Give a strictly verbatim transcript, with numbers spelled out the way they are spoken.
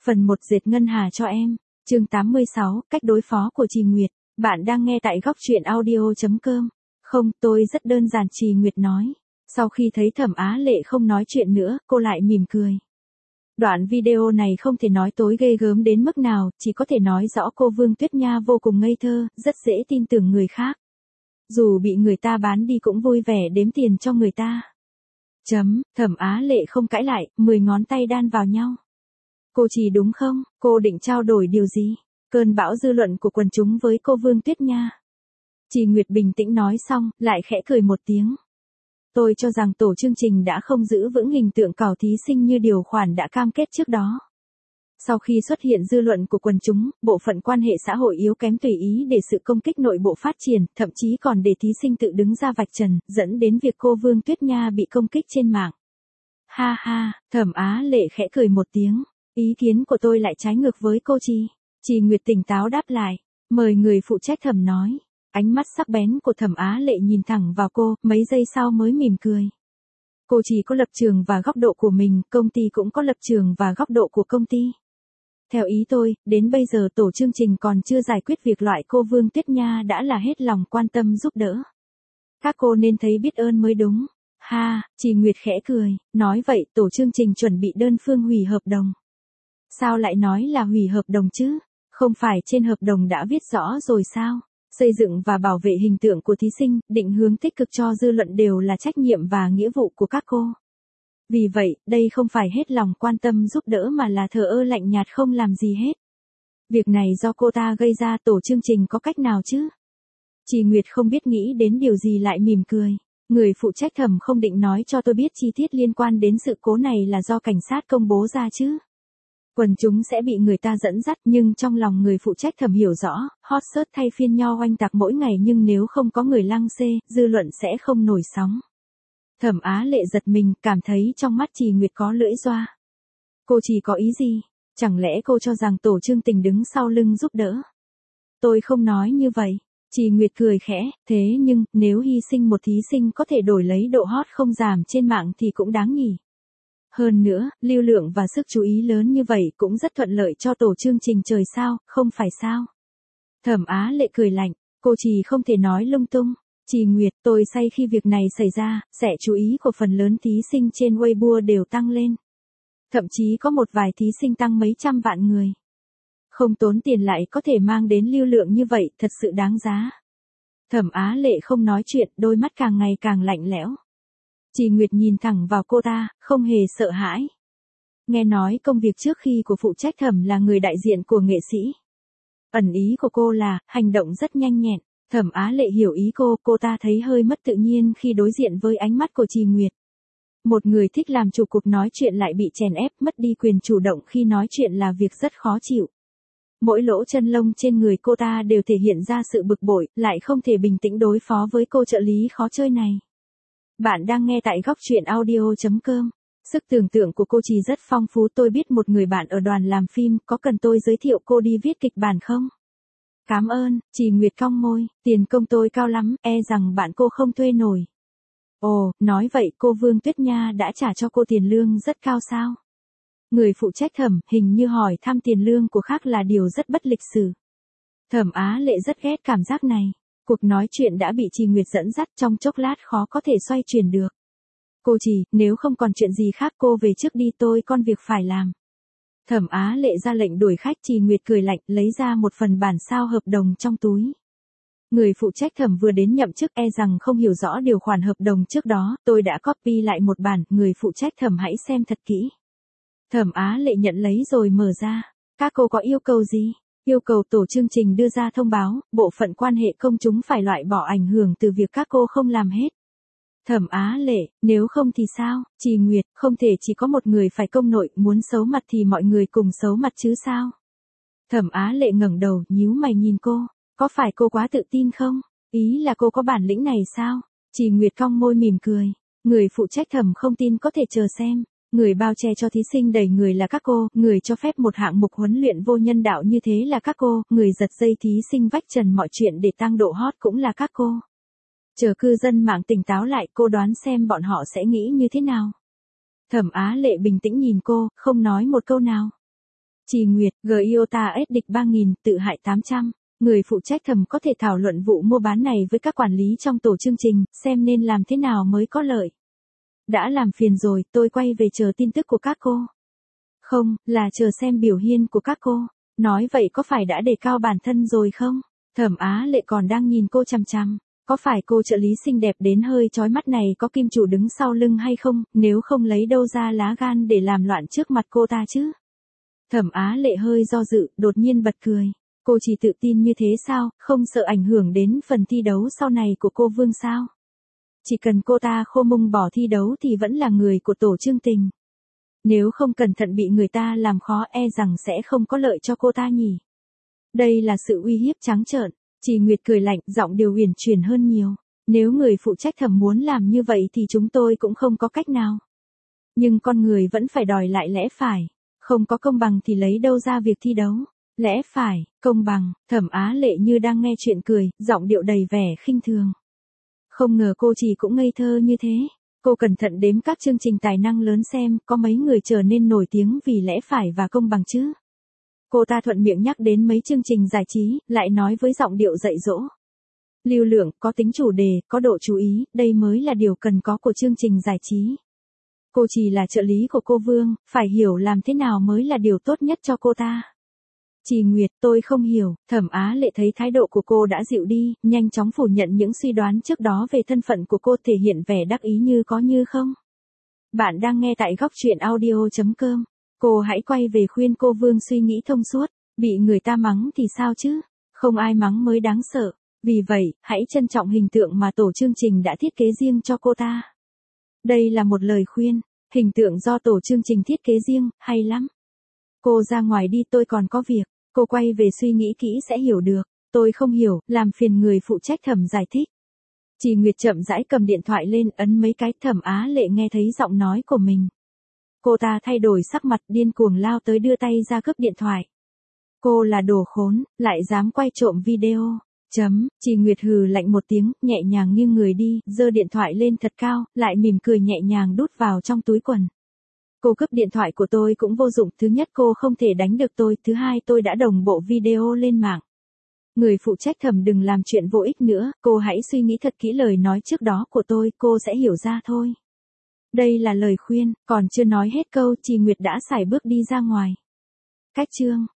Phần một dệt ngân hà cho em. Chương tám mươi sáu, cách đối phó của Trì Nguyệt. Bạn đang nghe tại góc truyện audio chấm com. Không, tôi rất đơn giản, Trì Nguyệt nói. Sau khi thấy Thẩm Á Lệ không nói chuyện nữa, cô lại mỉm cười. Đoạn video này không thể nói tối ghê gớm đến mức nào, chỉ có thể nói rõ cô Vương Tuyết Nha vô cùng ngây thơ, rất dễ tin tưởng người khác. Dù bị người ta bán đi cũng vui vẻ đếm tiền cho người ta. Chấm, Thẩm Á Lệ không cãi lại, mười ngón tay đan vào nhau. Cô Trì đúng không? Cô định trao đổi điều gì? Cơn bão dư luận của quần chúng với cô Vương Tuyết Nha. Trì Nguyệt bình tĩnh nói xong, lại khẽ cười một tiếng. Tôi cho rằng tổ chương trình đã không giữ vững hình tượng cào thí sinh như điều khoản đã cam kết trước đó. Sau khi xuất hiện dư luận của quần chúng, bộ phận quan hệ xã hội yếu kém tùy ý để sự công kích nội bộ phát triển, thậm chí còn để thí sinh tự đứng ra vạch trần, dẫn đến việc cô Vương Tuyết Nha bị công kích trên mạng. Ha ha, Thẩm Á Lệ khẽ cười một tiếng. Ý kiến của tôi lại trái ngược với cô Trì. Trì Nguyệt tỉnh táo đáp lại. Mời người phụ trách Thẩm nói. Ánh mắt sắc bén của Thẩm Á Lệ nhìn thẳng vào cô, mấy giây sau mới mỉm cười. Cô Trì có lập trường và góc độ của mình, công ty cũng có lập trường và góc độ của công ty. Theo ý tôi, đến bây giờ tổ chương trình còn chưa giải quyết việc loại cô Vương Tuyết Nha đã là hết lòng quan tâm giúp đỡ. Các cô nên thấy biết ơn mới đúng. Ha, Trì Nguyệt khẽ cười, nói vậy tổ chương trình chuẩn bị đơn phương hủy hợp đồng. Sao lại nói là hủy hợp đồng chứ? Không phải trên hợp đồng đã viết rõ rồi sao? Xây dựng và bảo vệ hình tượng của thí sinh, định hướng tích cực cho dư luận đều là trách nhiệm và nghĩa vụ của các cô. Vì vậy, đây không phải hết lòng quan tâm giúp đỡ mà là thờ ơ lạnh nhạt không làm gì hết. Việc này do cô ta gây ra, tổ chương trình có cách nào chứ? Trì Nguyệt không biết nghĩ đến điều gì lại mỉm cười. Người phụ trách Thẩm không định nói cho tôi biết chi tiết liên quan đến sự cố này là do cảnh sát công bố ra chứ? Quần chúng sẽ bị người ta dẫn dắt, nhưng trong lòng người phụ trách Thẩm hiểu rõ, hot search thay phiên nhau oanh tạc mỗi ngày, nhưng nếu không có người lăng xê, dư luận sẽ không nổi sóng. Thẩm Á Lệ giật mình, cảm thấy trong mắt Trì Nguyệt có lưỡi doa. Cô Trì có ý gì? Chẳng lẽ cô cho rằng tổ chương trình đứng sau lưng giúp đỡ? Tôi không nói như vậy. Trì Nguyệt cười khẽ, thế nhưng, nếu hy sinh một thí sinh có thể đổi lấy độ hot không giảm trên mạng thì cũng đáng nhỉ. Hơn nữa, lưu lượng và sức chú ý lớn như vậy cũng rất thuận lợi cho tổ chương trình trời sao, không phải sao? Thẩm Á Lệ cười lạnh, cô Trì không thể nói lung tung. Trì Nguyệt, tôi say khi việc này xảy ra, sẽ chú ý của phần lớn thí sinh trên Weibo đều tăng lên. Thậm chí có một vài thí sinh tăng mấy trăm vạn người. Không tốn tiền lại có thể mang đến lưu lượng như vậy, thật sự đáng giá. Thẩm Á Lệ không nói chuyện, đôi mắt càng ngày càng lạnh lẽo. Trì Nguyệt nhìn thẳng vào cô ta, không hề sợ hãi. Nghe nói công việc trước khi của phụ trách Thẩm là người đại diện của nghệ sĩ. Ẩn ý của cô là, hành động rất nhanh nhẹn. Thẩm Á Lệ hiểu ý cô, cô ta thấy hơi mất tự nhiên khi đối diện với ánh mắt của Trì Nguyệt. Một người thích làm chủ cuộc nói chuyện lại bị chèn ép, mất đi quyền chủ động khi nói chuyện là việc rất khó chịu. Mỗi lỗ chân lông trên người cô ta đều thể hiện ra sự bực bội, lại không thể bình tĩnh đối phó với cô trợ lý khó chơi này. Bạn đang nghe tại góc truyện audio chấm com. Sức tưởng tượng của cô Trì rất phong phú, tôi biết một người bạn ở đoàn làm phim, có cần tôi giới thiệu cô đi viết kịch bản không? Cảm ơn, Trì Nguyệt cong môi, tiền công tôi cao lắm, e rằng bạn cô không thuê nổi. Ồ, nói vậy cô Vương Tuyết Nha đã trả cho cô tiền lương rất cao sao? Người phụ trách Thẩm hình như hỏi thăm tiền lương của khác là điều rất bất lịch sự. Thẩm Á Lệ rất ghét cảm giác này. Cuộc nói chuyện đã bị Trì Nguyệt dẫn dắt, trong chốc lát khó có thể xoay chuyển được. Cô Trì, nếu không còn chuyện gì khác cô về trước đi, tôi còn việc phải làm. Thẩm Á Lệ ra lệnh đuổi khách. Trì Nguyệt cười lạnh, lấy ra một phần bản sao hợp đồng trong túi. Người phụ trách Thẩm vừa đến nhậm chức, e rằng không hiểu rõ điều khoản hợp đồng trước đó, tôi đã copy lại một bản, người phụ trách Thẩm hãy xem thật kỹ. Thẩm Á Lệ nhận lấy rồi mở ra. Các cô có yêu cầu gì? Yêu cầu tổ chương trình đưa ra thông báo, bộ phận quan hệ công chúng phải loại bỏ ảnh hưởng từ việc các cô không làm hết. Thẩm Á Lệ, nếu không thì sao? Trì Nguyệt, không thể chỉ có một người phải công nội, muốn xấu mặt thì mọi người cùng xấu mặt chứ sao? Thẩm Á Lệ ngẩng đầu, nhíu mày nhìn cô, có phải cô quá tự tin không? Ý là cô có bản lĩnh này sao? Trì Nguyệt cong môi mỉm cười, người phụ trách Thẩm không tin có thể chờ xem. Người bao che cho thí sinh đầy người là các cô, người cho phép một hạng mục huấn luyện vô nhân đạo như thế là các cô, người giật dây thí sinh vạch trần mọi chuyện để tăng độ hot cũng là các cô. Chờ cư dân mạng tỉnh táo lại, cô đoán xem bọn họ sẽ nghĩ như thế nào. Thẩm Á Lệ bình tĩnh nhìn cô, không nói một câu nào. Trì Nguyệt, Giota S địch ba nghìn, tự hại tám trăm. Người phụ trách thẩm có thể thảo luận vụ mua bán này với các quản lý trong tổ chương trình, xem nên làm thế nào mới có lợi. Đã làm phiền rồi, tôi quay về chờ tin tức của các cô. Không, là chờ xem biểu hiện của các cô. Nói vậy có phải đã đề cao bản thân rồi không? Thẩm Á Lệ còn đang nhìn cô chằm chằm. Có phải cô trợ lý xinh đẹp đến hơi chói mắt này có kim chủ đứng sau lưng hay không, nếu không lấy đâu ra lá gan để làm loạn trước mặt cô ta chứ? Thẩm Á Lệ hơi do dự, đột nhiên bật cười. Cô chỉ tự tin như thế sao, không sợ ảnh hưởng đến phần thi đấu sau này của cô Vương sao? Chỉ cần cô ta khô mông bỏ thi đấu thì vẫn là người của tổ chương trình. Nếu không cẩn thận bị người ta làm khó e rằng sẽ không có lợi cho cô ta nhỉ. Đây là sự uy hiếp trắng trợn. Trì Nguyệt cười lạnh, giọng điều uyển chuyển hơn nhiều. Nếu người phụ trách thẩm muốn làm như vậy thì chúng tôi cũng không có cách nào. Nhưng con người vẫn phải đòi lại lẽ phải. Không có công bằng thì lấy đâu ra việc thi đấu. Lẽ phải, công bằng, Thẩm Á Lệ như đang nghe chuyện cười, giọng điệu đầy vẻ khinh thường. Không ngờ cô chỉ cũng ngây thơ như thế. Cô cẩn thận đếm các chương trình tài năng lớn xem có mấy người trở nên nổi tiếng vì lẽ phải và công bằng chứ. Cô ta thuận miệng nhắc đến mấy chương trình giải trí, lại nói với giọng điệu dạy dỗ. Lưu lượng, có tính chủ đề, có độ chú ý, đây mới là điều cần có của chương trình giải trí. Cô chỉ là trợ lý của cô Vương, phải hiểu làm thế nào mới là điều tốt nhất cho cô ta. Trì Nguyệt, tôi không hiểu. Thẩm Á Lệ thấy thái độ của cô đã dịu đi, nhanh chóng phủ nhận những suy đoán trước đó về thân phận của cô, thể hiện vẻ đắc ý như có như không. Bạn đang nghe tại góc truyện audio chấm com. Cô hãy quay về khuyên cô Vương suy nghĩ thông suốt. Bị người ta mắng thì sao chứ? Không ai mắng mới đáng sợ. Vì vậy, hãy trân trọng hình tượng mà tổ chương trình đã thiết kế riêng cho cô ta. Đây là một lời khuyên. Hình tượng do tổ chương trình thiết kế riêng, hay lắm. Cô ra ngoài đi, tôi còn có việc. Cô quay về suy nghĩ kỹ sẽ hiểu được. Tôi không hiểu, làm phiền người phụ trách thẩm giải thích. Trì Nguyệt chậm rãi cầm điện thoại lên, ấn mấy cái. Thẩm Á Lệ nghe thấy giọng nói của mình. Cô ta thay đổi sắc mặt, điên cuồng lao tới đưa tay ra cướp điện thoại. Cô là đồ khốn, lại dám quay trộm video. Chấm, Trì Nguyệt hừ lạnh một tiếng, nhẹ nhàng nghiêng người đi, giơ điện thoại lên thật cao, lại mỉm cười nhẹ nhàng đút vào trong túi quần. Cô cướp điện thoại của tôi cũng vô dụng, thứ nhất cô không thể đánh được tôi, thứ hai tôi đã đồng bộ video lên mạng. Người phụ trách thẩm đừng làm chuyện vô ích nữa, cô hãy suy nghĩ thật kỹ lời nói trước đó của tôi, cô sẽ hiểu ra thôi. Đây là lời khuyên, còn chưa nói hết câu, Trì Nguyệt đã sải bước đi ra ngoài. Cách chương